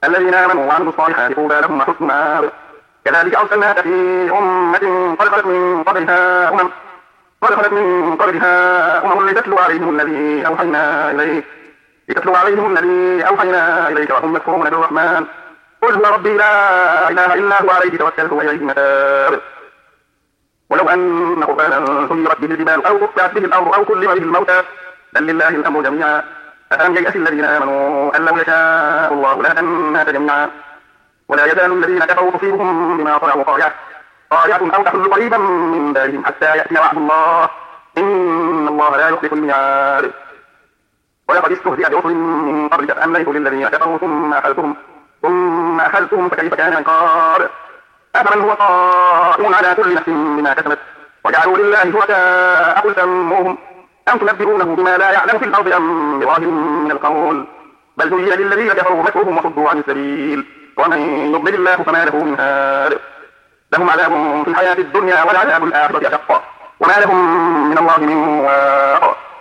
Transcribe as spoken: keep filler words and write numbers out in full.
الذين آمنوا وعملوا الصالحات طوبى لهم وحسن مآب. كذلك أرسلناك في أمة قد خلت من قبلها أمم قد خلت من قبلها أمم لتتلو عليهم الذي أوحينا إليك لتتلو عليهم الذي أوحينا إليك وهم يكفرون بالرحمن. قل هو ربي لا إله إلا هو عليه توكلت وإليه متاب. ولو أن قرآنا سيرت به الجبال أو قطعت به الأرض أو كلم به الموتى بل لله الأمر جميعا أفلم ييأس الذين آمنوا أن لو يشاء الله لهدى الناس جميعا. ولا يزال الذين كفروا تصيبهم بما صنعوا قارعة قارعة أو تحل قريبا من دارهم حتى يأتي وعد الله إن الله لا يخلف الميعاد. ولقد استهزئ برسل من قبلك فأمليت للذين كفروا ثم أخذتهم ثم أخذتهم فكيف كان عقاب. أفمن هو قائم على كل نفس بما كسبت وجعلوا لله شركاء قل سموهم أم تنبئونه بما لا يعلم في الأرض أم بظاهر من القول بل زين للذين كفروا مكرهم وصدوا عن السبيل ومن يضلل الله فما له من هاد. لهم عذاب في الحياة الدنيا والعذاب الآخرة أشق وما لهم من الله من واق.